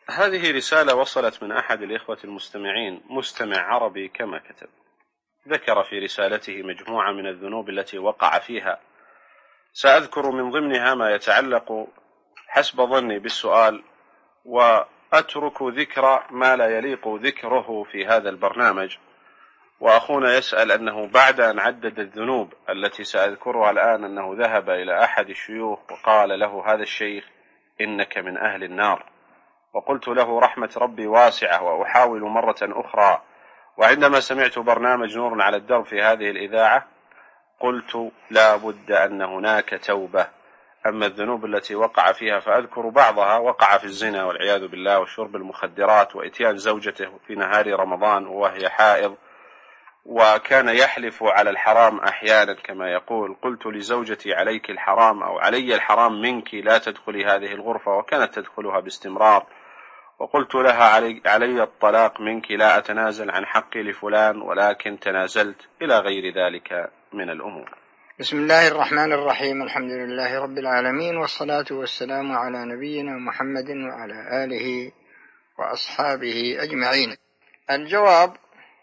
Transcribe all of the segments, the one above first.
هذه رسالة وصلت من أحد الإخوة المستمعين، مستمع عربي كما كتب. ذكر في رسالته مجموعة من الذنوب التي وقع فيها، سأذكر من ضمنها ما يتعلق حسب ظني بالسؤال، وأترك ذكر ما لا يليق ذكره في هذا البرنامج. وأخونا يسأل أنه بعد أن عدد الذنوب التي سأذكرها الآن أنه ذهب إلى أحد الشيوخ وقال له هذا الشيخ إنك من أهل النار، وقلت له رحمة ربي واسعة وأحاول مرة أخرى. وعندما سمعت برنامج نور على الدرب في هذه الإذاعة قلت لا بد أن هناك توبة. أما الذنوب التي وقع فيها فأذكر بعضها. وقع في الزنا والعياذ بالله، وشرب المخدرات، وإتيان زوجته في نهار رمضان وهي حائض، وكان يحلف على الحرام أحيانا كما يقول. قلت لزوجتي عليك الحرام أو علي الحرام منك، لا تدخلي هذه الغرفة، وكانت تدخلها باستمرار. وقلت لها علي الطلاق منك، لا أتنازل عن حقي لفلان ولكن تنازلت، إلى غير ذلك من الأمور. بسم الله الرحمن الرحيم. الحمد لله رب العالمين، والصلاة والسلام على نبينا محمد وعلى آله وأصحابه أجمعين. الجواب: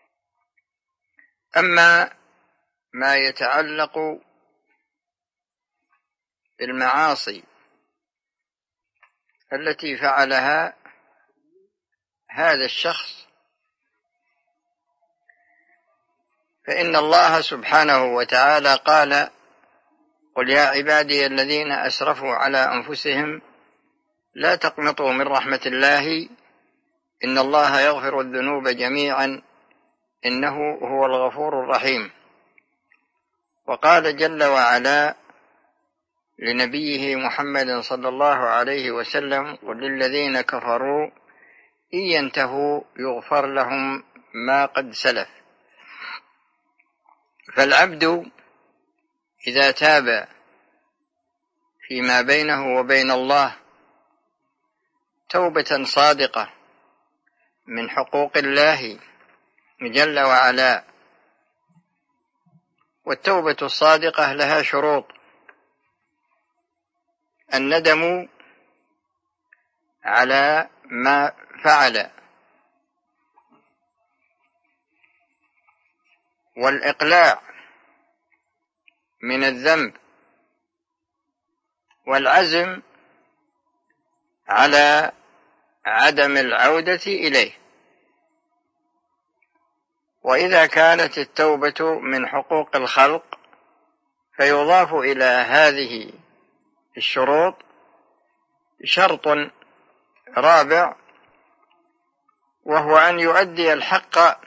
أما ما يتعلق بالمعاصي التي فعلها هذا الشخص، فإن الله سبحانه وتعالى قال: قل يا عبادي الذين أسرفوا على أنفسهم لا تقنطوا من رحمة الله إن الله يغفر الذنوب جميعا إنه هو الغفور الرحيم. وقال جل وعلا لنبيه محمد صلى الله عليه وسلم: قل للذين كفروا إن ينتهوا يغفر لهم ما قد سلف. فالعبد إذا تاب فيما بينه وبين الله توبة صادقة من حقوق الله جل وعلا، والتوبة الصادقة لها شروط: الندم على ما فعل، والإقلاع من الذنب، والعزم على عدم العودة إليه. وإذا كانت التوبة من حقوق الخلق فيضاف إلى هذه الشروط شرط رابع، وهو أن يؤدي الحق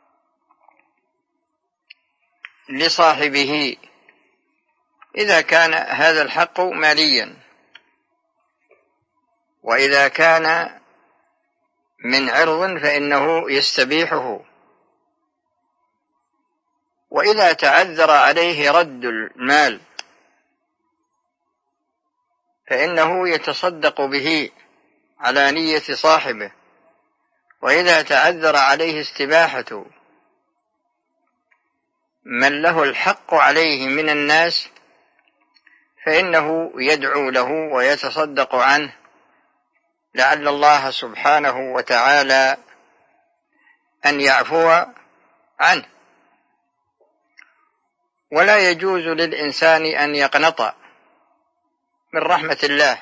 لصاحبه إذا كان هذا الحق ماليا، وإذا كان من عرض فإنه يستبيحه، وإذا تعذر عليه رد المال فإنه يتصدق به على نية صاحبه، وإذا تعذر عليه استباحة من له الحق عليه من الناس فإنه يدعو له ويتصدق عنه لعل الله سبحانه وتعالى أن يعفو عنه. ولا يجوز للإنسان أن يقنط من رحمة الله.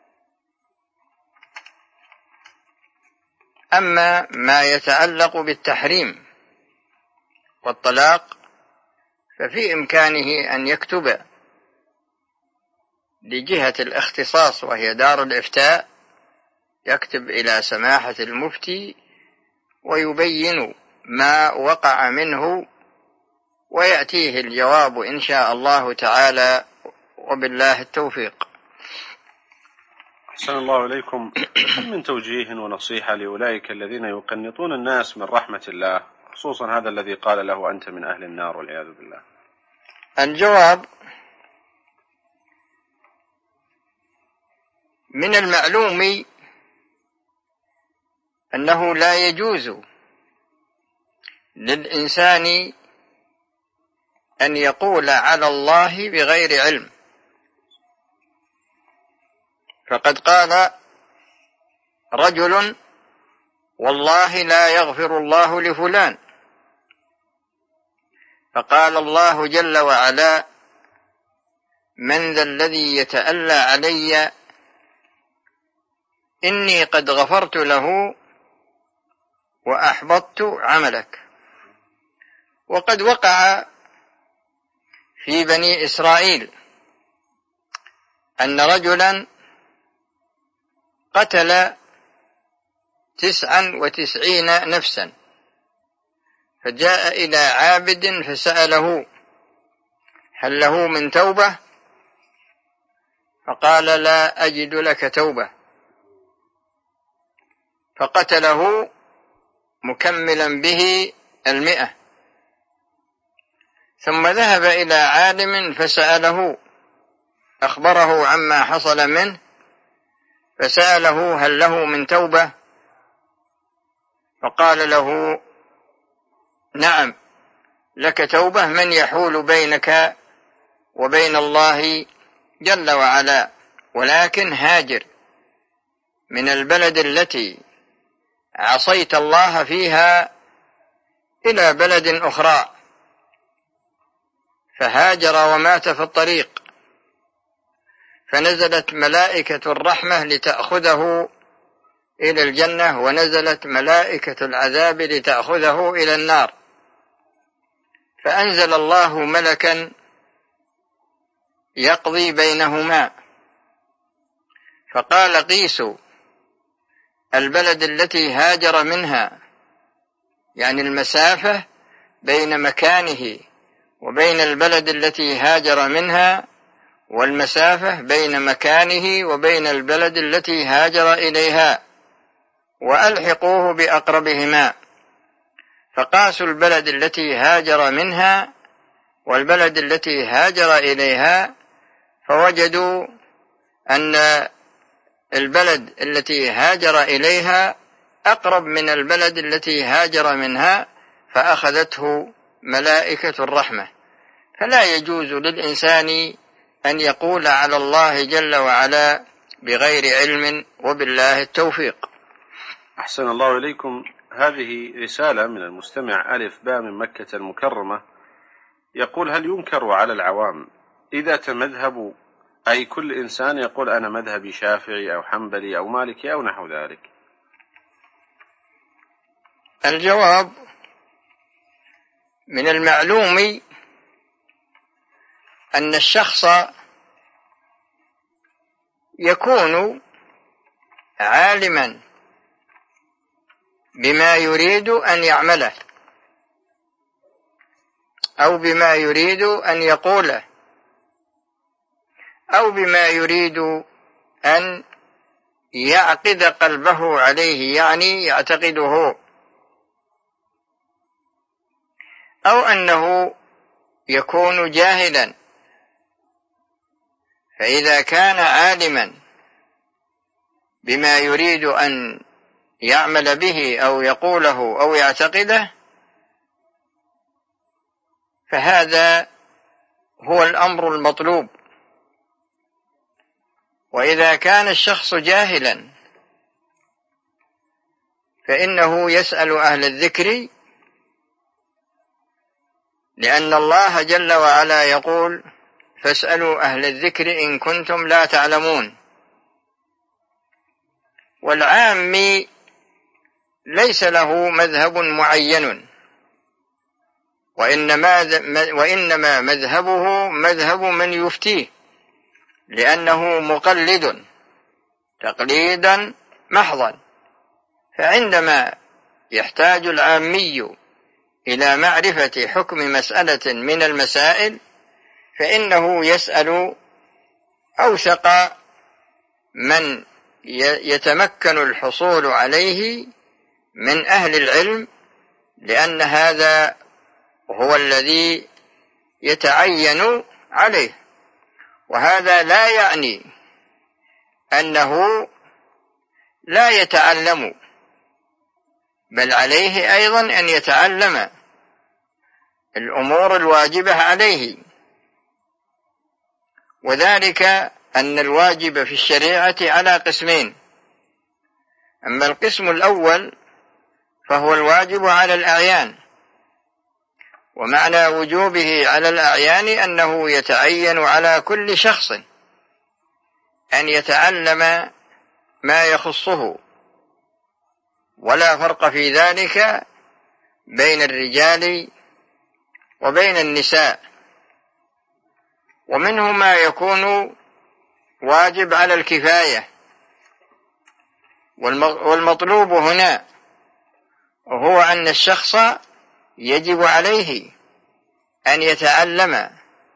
أما ما يتعلق بالتحريم والطلاق ففي إمكانه أن يكتب لجهة الاختصاص وهي دار الإفتاء، يكتب إلى سماحة المفتي ويبين ما وقع منه ويأتيه الجواب إن شاء الله تعالى، وبالله التوفيق. أحسن الله إليكم. هل من توجيه ونصيحة لأولئك الذين يقنطون الناس من رحمة الله، خصوصا هذا الذي قال له أنت من أهل النار والعياذ بالله؟ الجواب: من المعلوم أنه لا يجوز للإنسان أن يقول على الله بغير علم، فقد قال رجل والله لا يغفر الله لفلان، فقال الله جل وعلا: من ذا الذي يتألى علي إني قد غفرت له وأحبطت عملك. وقد وقع في بني إسرائيل أن رجلا قتل 99 نفسا، فجاء إلى عابد فسأله: هل له من توبة؟ فقال: لا أجد لك توبة، فقتله مكملا به 100. ثم ذهب إلى عالم فسأله، أخبره عما حصل منه، فسأله: هل له من توبة؟ فقال له: نعم لك توبة، من يحول بينك وبين الله جل وعلا، ولكن هاجر من البلد التي عصيت الله فيها إلى بلد أخرى. فهاجر ومات في الطريق، فنزلت ملائكة الرحمة لتأخذه إلى الجنة، ونزلت ملائكة العذاب لتأخذه إلى النار. فأنزل الله ملكا يقضي بينهما، فقال: قيسوا البلد التي هاجر منها، يعني المسافة بين مكانه وبين البلد التي هاجر منها، والمسافة بين مكانه وبين البلد التي هاجر إليها، وألحقوه بأقربهما. فقاسوا البلد التي هاجر منها والبلد التي هاجر إليها، فوجدوا أن البلد التي هاجر إليها أقرب من البلد التي هاجر منها، فأخذته ملائكة الرحمة. فلا يجوز للإنسان أن يقول على الله جل وعلا بغير علم، وبالله التوفيق. أحسن الله إليكم. هذه رسالة من المستمع ألف باء من مكة المكرمة، يقول: هل ينكر على العوام إذا تمذهبوا، أي كل إنسان يقول أنا مذهبي شافعي أو حنبلي أو مالكي أو نحو ذلك؟ الجواب: من المعلوم أن الشخص يكون عالما بما يريد أن يعمله أو بما يريد أن يقوله أو بما يريد أن يعقد قلبه عليه، يعني يعتقده، أو أنه يكون جاهلا. فإذا كان عالما بما يريد أن يعمل به أو يقوله أو يعتقده، فهذا هو الأمر المطلوب. وإذا كان الشخص جاهلا فإنه يسأل أهل الذكر، لأن الله جل وعلا يقول: فاسألوا أهل الذكر إن كنتم لا تعلمون. والعامي ليس له مذهب معين، وإنما مذهبه مذهب من يفتيه، لأنه مقلد تقليدا محضا. فعندما يحتاج العامي إلى معرفة حكم مسألة من المسائل، فإنه يسأل أوثق من يتمكن الحصول عليه من أهل العلم، لأن هذا هو الذي يتعين عليه. وهذا لا يعني أنه لا يتعلم، بل عليه أيضا أن يتعلم الأمور الواجبة عليه. وذلك أن الواجب في الشريعة على قسمين: أما القسم الأول فهو الواجب على الأعيان، ومعنى وجوبه على الأعيان أنه يتعين على كل شخص أن يتعلم ما يخصه، ولا فرق في ذلك بين الرجال وبين النساء. ومنه ما يكون واجب على الكفاية، والمطلوب هنا هو أن الشخص يجب عليه أن يتعلم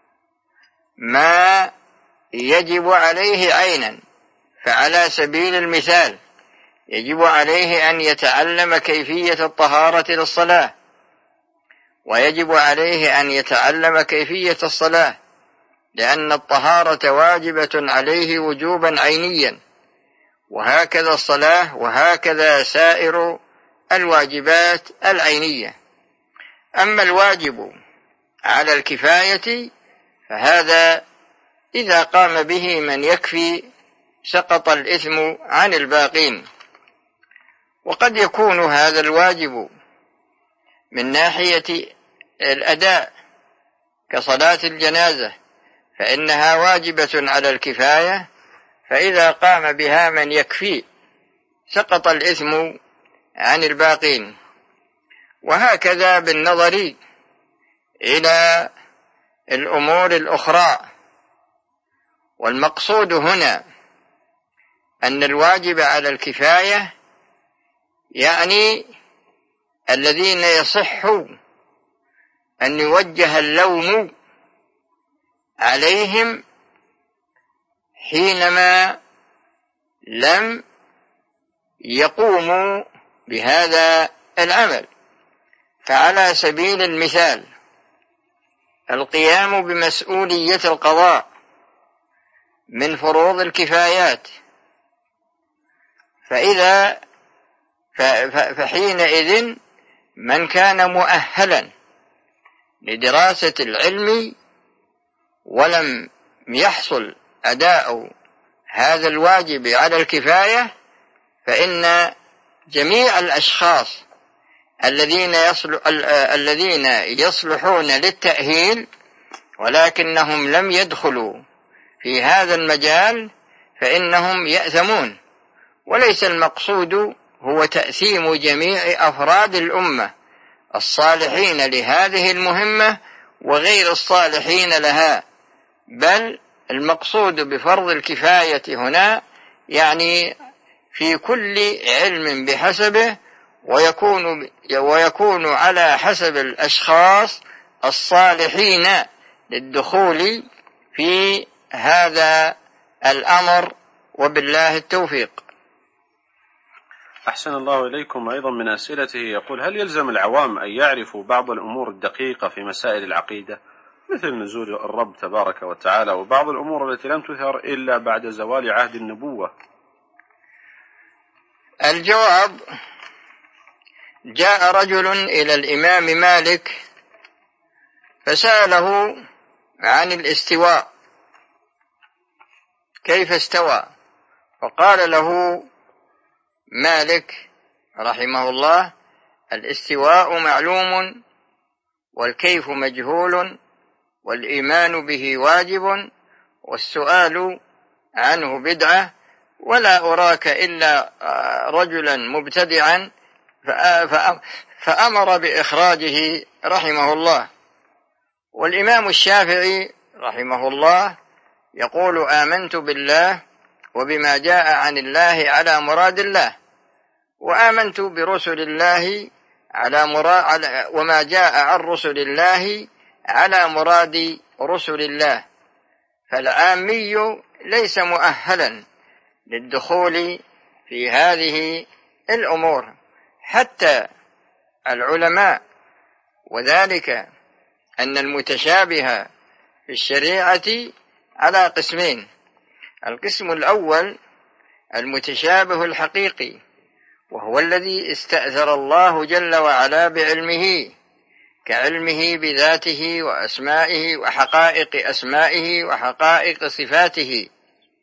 ما يجب عليه عينا. فعلى سبيل المثال يجب عليه أن يتعلم كيفية الطهارة للصلاة، ويجب عليه أن يتعلم كيفية الصلاة، لأن الطهارة واجبة عليه وجوبا عينيا، وهكذا الصلاة، وهكذا سائر الواجبات العينية. أما الواجب على الكفاية فهذا إذا قام به من يكفي سقط الإثم عن الباقين. وقد يكون هذا الواجب من ناحية الأداء كصلاة الجنازة، فإنها واجبة على الكفاية، فإذا قام بها من يكفي سقط الإثم عن الباقين. وهكذا بالنظر إلى الأمور الأخرى. والمقصود هنا أن الواجب على الكفاية يعني الذين يصح أن يوجه اللوم عليهم حينما لم يقوموا بهذا العمل. فعلى سبيل المثال القيام بمسؤولية القضاء من فروض الكفايات، فحينئذ من كان مؤهلا لدراسة العلم ولم يحصل أداء هذا الواجب على الكفاية، فإن جميع الأشخاص الذين يصلحون للتأهيل ولكنهم لم يدخلوا في هذا المجال فإنهم يأثمون. وليس المقصود هو تأثيم جميع أفراد الأمة الصالحين لهذه المهمة وغير الصالحين لها، بل المقصود بفرض الكفاية هنا يعني في كل علم بحسبه، ويكون على حسب الأشخاص الصالحين للدخول في هذا الأمر، وبالله التوفيق. أحسن الله إليكم. أيضا من أسئلته يقول: هل يلزم العوام أن يعرفوا بعض الأمور الدقيقة في مسائل العقيدة مثل نزول الرب تبارك وتعالى وبعض الأمور التي لم تثر إلا بعد زوال عهد النبوة؟ الجواب: جاء رجل إلى الإمام مالك فسأله عن الاستواء، كيف استوى؟ فقال له مالك رحمه الله: الاستواء معلوم، والكيف مجهول، والإيمان به واجب، والسؤال عنه بدعة، ولا أراك إلا رجلا مبتدعا، فأمر بإخراجه رحمه الله. والإمام الشافعي رحمه الله يقول: آمنت بالله وبما جاء عن الله على مراد الله، وآمنت برسل الله وما جاء عن رسل الله على مراد رسل الله. فالعامي ليس مؤهلا للدخول في هذه الأمور حتى العلماء، وذلك أن المتشابه في الشريعة على قسمين: القسم الأول المتشابه الحقيقي، وهو الذي استأثر الله جل وعلا بعلمه، كعلمه بذاته وأسمائه وحقائق أسمائه وحقائق صفاته،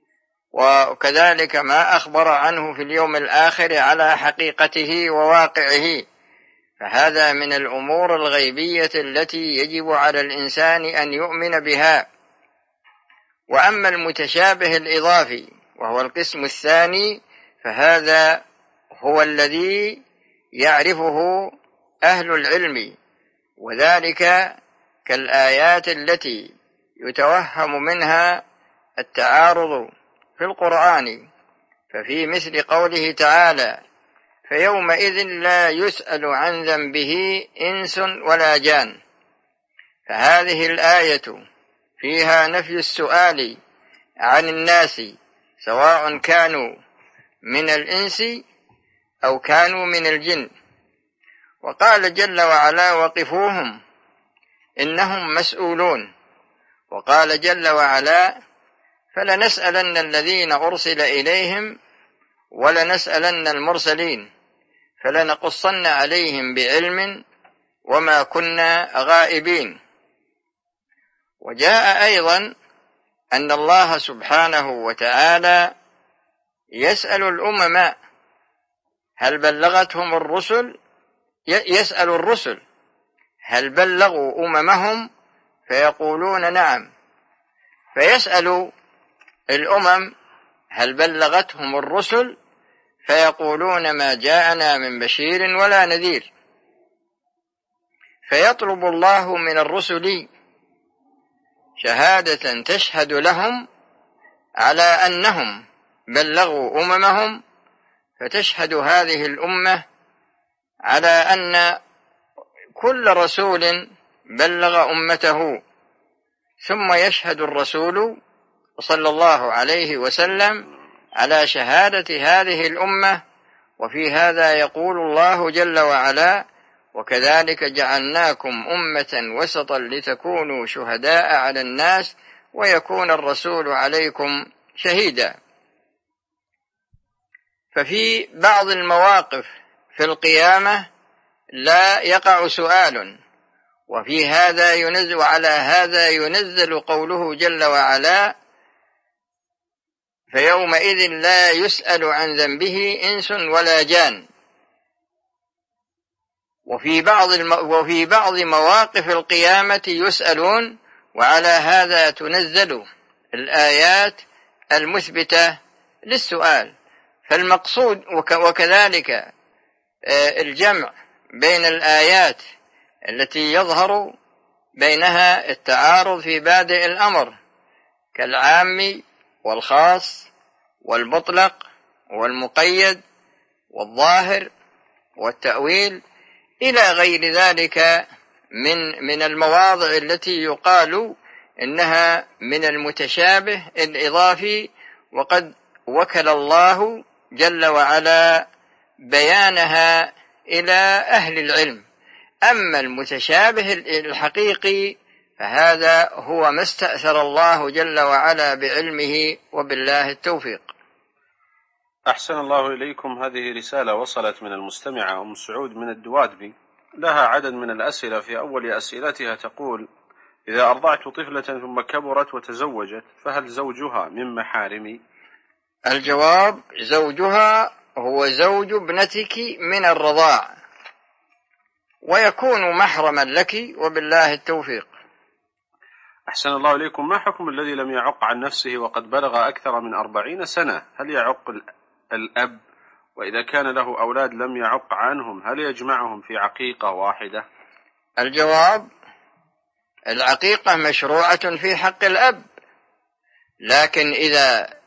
وكذلك ما أخبر عنه في اليوم الآخر على حقيقته وواقعه، فهذا من الأمور الغيبية التي يجب على الإنسان أن يؤمن بها. وأما المتشابه الإضافي وهو القسم الثاني فهذا هو الذي يعرفه أهل العلم، وذلك كالآيات التي يتوهم منها التعارض في القرآن، ففي مثل قوله تعالى: فيومئذ لا يسأل عن ذنبه إنس ولا جان. فهذه الآية فيها نفي السؤال عن الناس سواء كانوا من الإنس أو كانوا من الجن. وقال جل وعلا: وقفوهم إنهم مسؤولون. وقال جل وعلا: فلنسألن الذين أرسل إليهم ولنسألن المرسلين فلنقصن عليهم بعلم وما كنا غائبين. وجاء أيضا أن الله سبحانه وتعالى يسأل الأمم هل بلغتهم الرسل، يسأل الرسل هل بلغوا أممهم فيقولون نعم، فيسأل الأمم هل بلغتهم الرسل فيقولون ما جاءنا من بشير ولا نذير. فيطلب الله من الرسل شهادة تشهد لهم على أنهم بلغوا أممهم، فتشهد هذه الأمة على أن كل رسول بلغ أمته، ثم يشهد الرسول صلى الله عليه وسلم على شهادة هذه الأمة. وفي هذا يقول الله جل وعلا: وكذلك جعلناكم أمة وسطا لتكونوا شهداء على الناس ويكون الرسول عليكم شهيدا. ففي بعض المواقف في القيامة لا يقع سؤال، وفي هذا ينزل، وعلى هذا ينزل قوله جل وعلا: فيومئذ لا يسأل عن ذنبه إنس ولا جان. وفي بعض مواقف القيامة يسألون، وعلى هذا تنزل الآيات المثبتة للسؤال. فالمقصود وكذلك الجمع بين الآيات التي يظهر بينها التعارض في بادئ الأمر كالعام والخاص والمطلق والمقيد والظاهر والتأويل إلى غير ذلك من المواضع التي يقال إنها من المتشابه الإضافي، وقد وكل الله جل وعلا بيانها إلى أهل العلم. أما المتشابه الحقيقي فهذا هو ما استأثر الله جل وعلا بعلمه، وبالله التوفيق. أحسن الله إليكم. هذه رسالة وصلت من المستمعة أم سعود من الدوادبي، لها عدد من الأسئلة. في أول أسئلتها تقول: إذا أرضعت طفلة ثم كبرت وتزوجت فهل زوجها من محارمي؟ الجواب: زوجها هو زوج ابنتك من الرضاع، ويكون محرما لك، وبالله التوفيق. أحسن الله إليكم. ما حكم الذي لم يعق عن نفسه وقد بلغ أكثر من 40 سنة؟ هل يعق الأب؟ وإذا كان له أولاد لم يعق عنهم هل يجمعهم في عقيقة واحدة؟ الجواب: العقيقة مشروعة في حق الأب، لكن إذا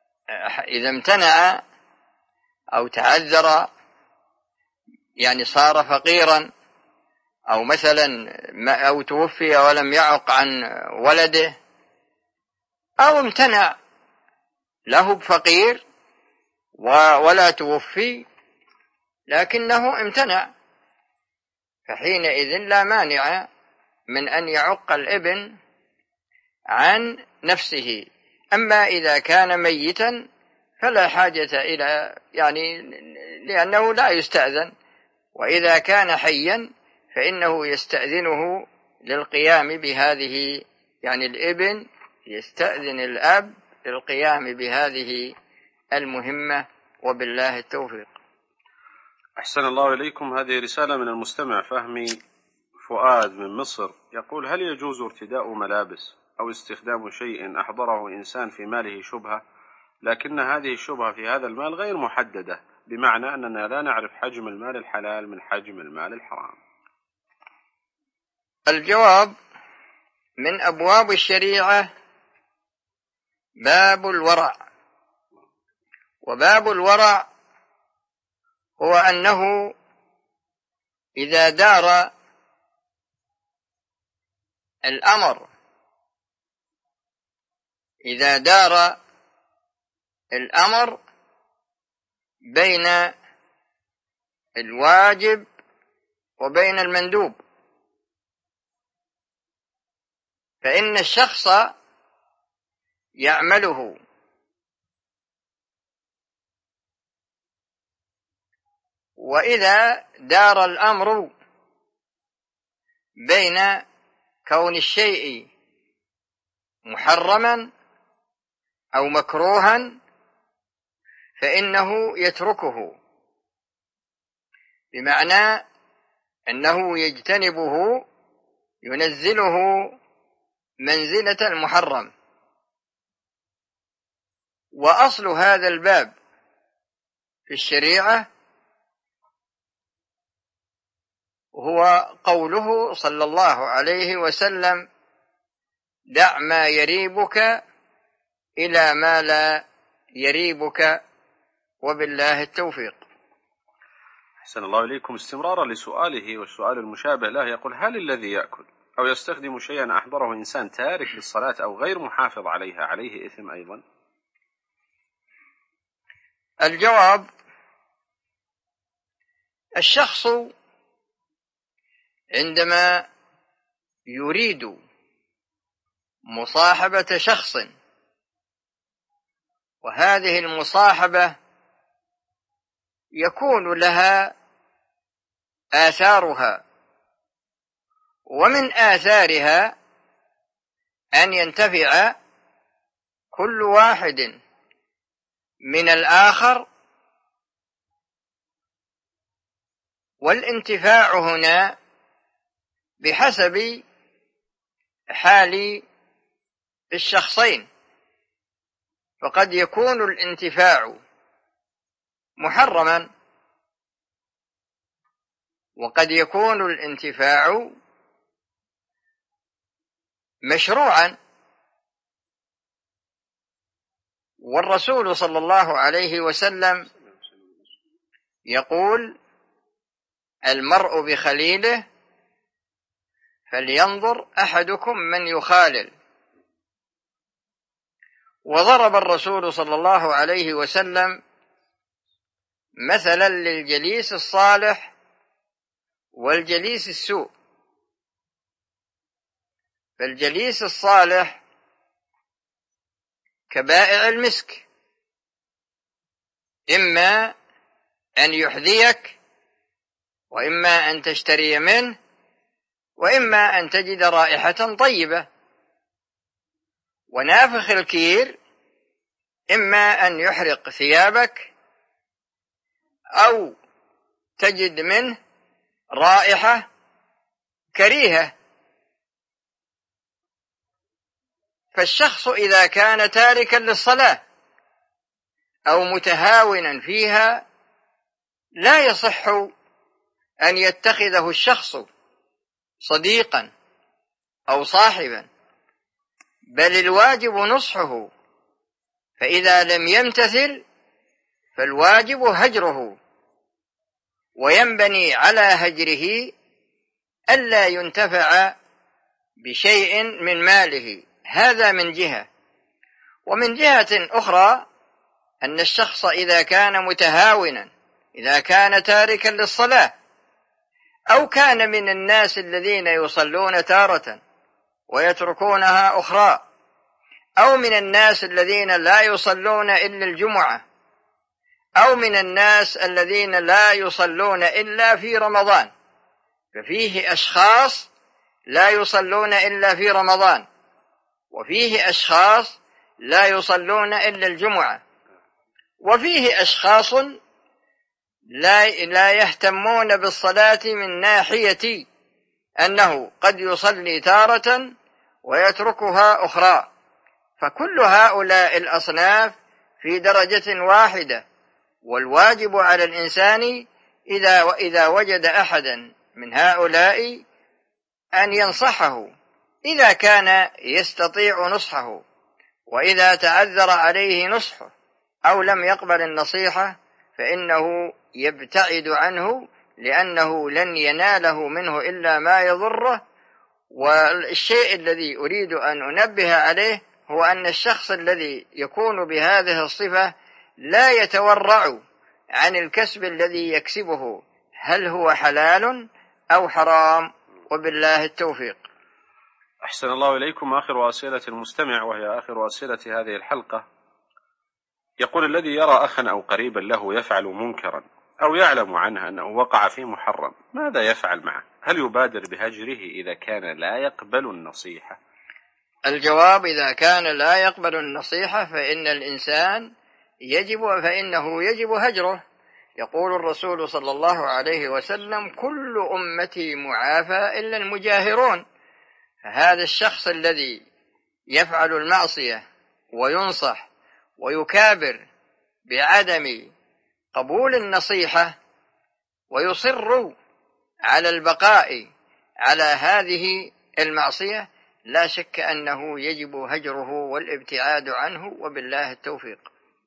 امتنع أو تعذر، يعني صار فقيرا أو مثلا أو توفي ولم يعق عن ولده، أو امتنع له بفقير ولا توفي لكنه امتنع، فحينئذ لا مانع من أن يعق الابن عن نفسه. أما إذا كان ميتا فلا حاجة إلى، يعني لأنه لا يستأذن، وإذا كان حيا فإنه يستأذنه للقيام بهذه، يعني الابن يستأذن الأب للقيام بهذه المهمة، وبالله التوفيق. أحسن الله إليكم. هذه رسالة من المستمع فهمي فؤاد من مصر، يقول: هل يجوز ارتداء ملابس أو استخدام شيء أحضره إنسان في ماله شبهة، لكن هذه الشبهة في هذا المال غير محددة، بمعنى أننا لا نعرف حجم المال الحلال من حجم المال الحرام؟ الجواب: من أبواب الشريعة باب الورع، وباب الورع هو أنه إذا دار الأمر بين الواجب وبين المندوب، فإن الشخص يعمله، وإذا دار الأمر بين كون الشيء محرما أو مكروها فإنه يتركه، بمعنى أنه يجتنبه، ينزله منزلة المحرم. وأصل هذا الباب في الشريعة هو قوله صلى الله عليه وسلم: دع ما يريبك إلى ما لا يريبك، وبالله التوفيق. أحسن الله إليكم. استمرارا لسؤاله والسؤال المشابه له، يقول: هل الذي يأكل أو يستخدم شيئا أحضره إنسان تارك للصلاة أو غير محافظ عليها عليه إثم أيضا؟ الجواب: الشخص عندما يريد مصاحبة شخص، وهذه المصاحبة يكون لها آثارها، ومن آثارها أن ينتفع كل واحد من الآخر، والانتفاع هنا بحسب حال الشخصين، فقد يكون الانتفاع محرما، وقد يكون الانتفاع مشروعا. والرسول صلى الله عليه وسلم يقول: المرء بخليله فلينظر أحدكم من يخالل. وضرب الرسول صلى الله عليه وسلم مثلا للجليس الصالح والجليس السوء. فالجليس الصالح كبائع المسك، إما أن يحذيك، وإما أن تشتري منه، وإما أن تجد رائحة طيبة. ونافخ الكير إما أن يحرق ثيابك، أو تجد منه رائحة كريهة. فالشخص إذا كان تاركا للصلاة أو متهاونا فيها لا يصح أن يتخذه الشخص صديقا أو صاحبا، بل الواجب نصحه، فإذا لم يمتثل فالواجب هجره، وينبني على هجره ألا ينتفع بشيء من ماله. هذا من جهة. ومن جهة أخرى أن الشخص إذا كان متهاونا، إذا كان تاركا للصلاة، أو كان من الناس الذين يصلون تارة ويتركونها أخرى، أو من الناس الذين لا يصلون إلا الجمعة، أو من الناس الذين لا يصلون إلا في رمضان، ففيه أشخاص لا يصلون إلا في رمضان، وفيه أشخاص لا يصلون إلا الجمعة. وفيه أشخاص لا يهتمون بالصلاة من ناحية أنه قد يصلي تارة ويتركها أخرى، فكل هؤلاء الأصناف في درجة واحدة. والواجب على الإنسان إذا وجد أحدا من هؤلاء أن ينصحه إذا كان يستطيع نصحه، وإذا تعذر عليه نصحه أو لم يقبل النصيحة فإنه يبتعد عنه، لأنه لن يناله منه إلا ما يضره. والشيء الذي أريد أن أنبه عليه هو أن الشخص الذي يكون بهذه الصفة لا يتورع عن الكسب الذي يكسبه، هل هو حلال أو حرام، وبالله التوفيق. أحسن الله إليكم. آخر أسئلة المستمع، وهي آخر أسئلة هذه الحلقة، يقول: الذي يرى أخا أو قريبا له يفعل منكرا أو يعلم عنه أنه وقع في محرم، ماذا يفعل معه؟ هل يبادر بهجره إذا كان لا يقبل النصيحة؟ الجواب: إذا كان لا يقبل النصيحة فإن الإنسان فإنه يجب هجره. يقول الرسول صلى الله عليه وسلم: كل أمتي معافى إلا المجاهرون. فهذا الشخص الذي يفعل المعصية وينصح ويكابر بعدم قبول النصيحة ويصر على البقاء على هذه المعصية، لا شك أنه يجب هجره والابتعاد عنه، وبالله التوفيق.